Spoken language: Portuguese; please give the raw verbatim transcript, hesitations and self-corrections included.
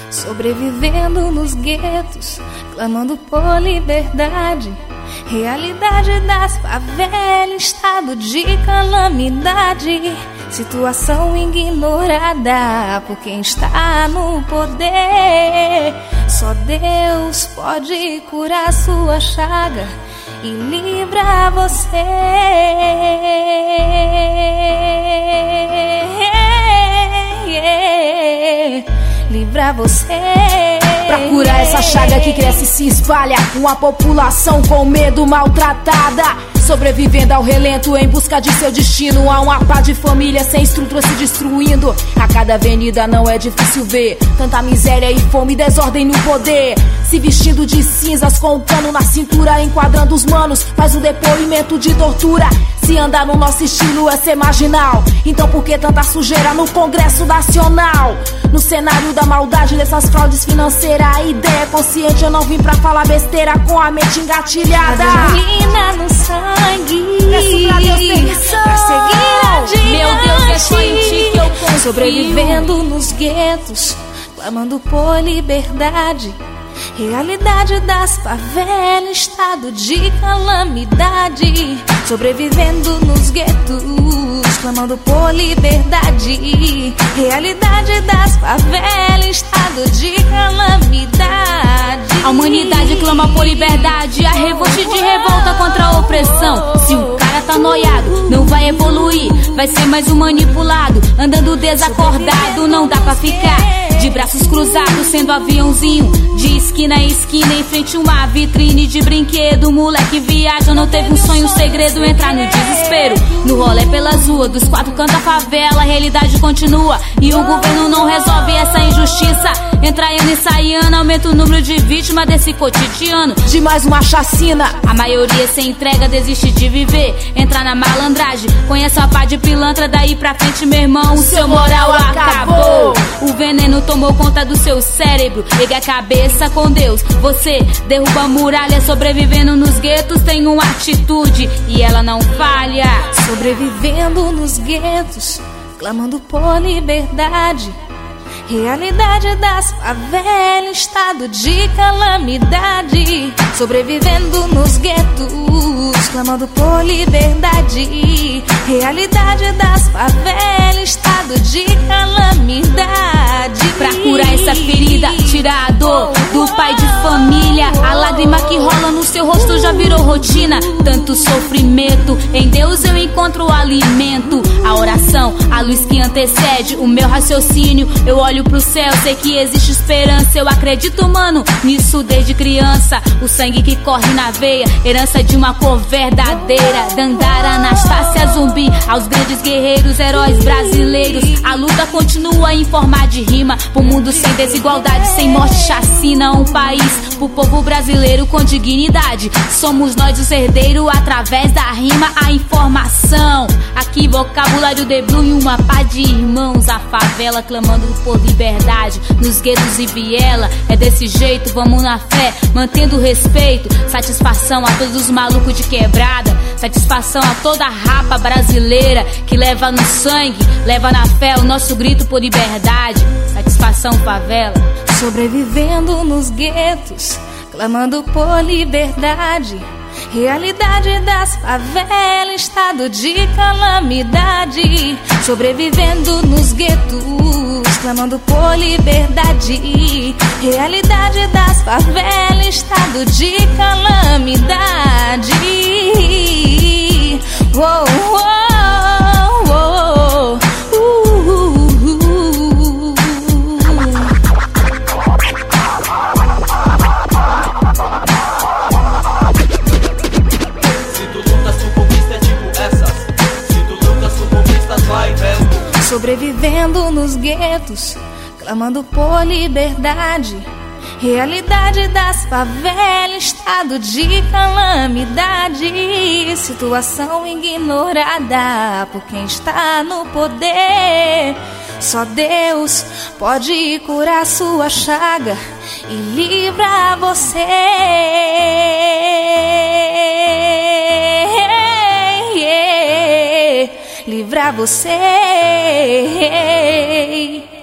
sobrevivendo nos guetos, clamando por liberdade. Realidade das favelas, estado de calamidade, situação ignorada por quem está no poder. Só Deus pode curar sua chaga e livrar você. Livrar você. Pra curar essa chaga que cresce e se espalha, uma população com medo maltratada, sobrevivendo ao relento em busca de seu destino. Há uma pá de família sem estrutura se destruindo. A cada avenida não é difícil ver tanta miséria e fome, desordem no poder. Se vestindo de cinzas com um cano na cintura, enquadrando os manos, faz um depoimento de tortura. Se andar no nosso estilo é ser marginal, então por que tanta sujeira no Congresso Nacional? No cenário da maldade dessas fraudes financeiras, a ideia é consciente, eu não vim pra falar besteira com a mente engatilhada. Adrenalina no sangue, peço pra Deus permissão pra seguir adiante. Meu Deus, é só em ti que eu confio. Sobrevivendo nos guetos, clamando por liberdade. Realidade das favelas, estado de calamidade, sobrevivendo nos guetos, clamando por liberdade. Realidade das favelas, estado de calamidade. A humanidade clama por liberdade, a revolta de revolta contra a opressão. Se o cara tá noiado, não vai evoluir, vai ser mais um manipulado. Andando desacordado, não dá pra ficar de braços cruzados, sendo aviãozinho de esquina em esquina, em frente a uma vitrine de brinquedo. Moleque viaja, não teve um sonho, um segredo, entrar no desespero. No rolê pelas ruas, dos quatro cantos da favela, a realidade continua e o governo não resolve essa injustiça. Entraindo e saindo, aumenta o número de vítimas desse cotidiano. De mais uma chacina, a maioria sem entrega desiste de viver, entra na malandragem, conhece a pá de pilantra, daí pra frente, meu irmão, o seu moral acabou. O veneno tomou conta do seu cérebro, liga a cabeça com Deus. Você derruba a muralha, sobrevivendo nos guetos, tem uma atitude e ela não falha. Sobrevivendo nos guetos, clamando por liberdade. Realidade das favelas, estado de calamidade, sobrevivendo nos guetos, clamando por liberdade. Realidade das favelas, estado de calamidade. Pra curar essa ferida, tirar a dor do pai de família, a lágrima que rola no seu rosto já virou rotina. Tanto sofrimento, em Deus eu encontro o alimento. A oração, a luz que antecede o meu raciocínio. Eu olho pro céu, sei que existe esperança. Eu acredito, mano, nisso desde criança. O sangue que corre na veia, herança de uma cor verdadeira. Dandara, Anastácia, Zumbi, aos grandes guerreiros, heróis brasileiros. A luta continua em forma de rima, pro mundo sem desigualdade, sem morte, chacina. Um país pro povo brasileiro com dignidade. Somos nós os herdeiros, através da rima, a informação. Aqui vocabulário de blue e uma pá de irmãos. A favela clamando por liberdade, nos guetos e viela. É desse jeito, vamos na fé, mantendo o respeito. Satisfação a todos os malucos de quebrada, satisfação a toda a rapa brasileira que leva no sangue, leva na fé o nosso grito por liberdade. Satisfação, favela. Sobrevivendo nos guetos, clamando por liberdade. Realidade das favelas, estado de calamidade, sobrevivendo nos guetos, clamando por liberdade. Realidade das favelas, estado de calamidade. Oh, oh, oh, oh, uh, uh, uh. Se tu lutas, tu conquista, é tipo essas. Se tu lutas, tu conquistas, vai vendo. Sobrevivendo nos guetos, clamando por liberdade. Realidade das favelas, estado de calamidade, situação ignorada por quem está no poder. Só Deus pode curar sua chaga e livrar você. Livrar você.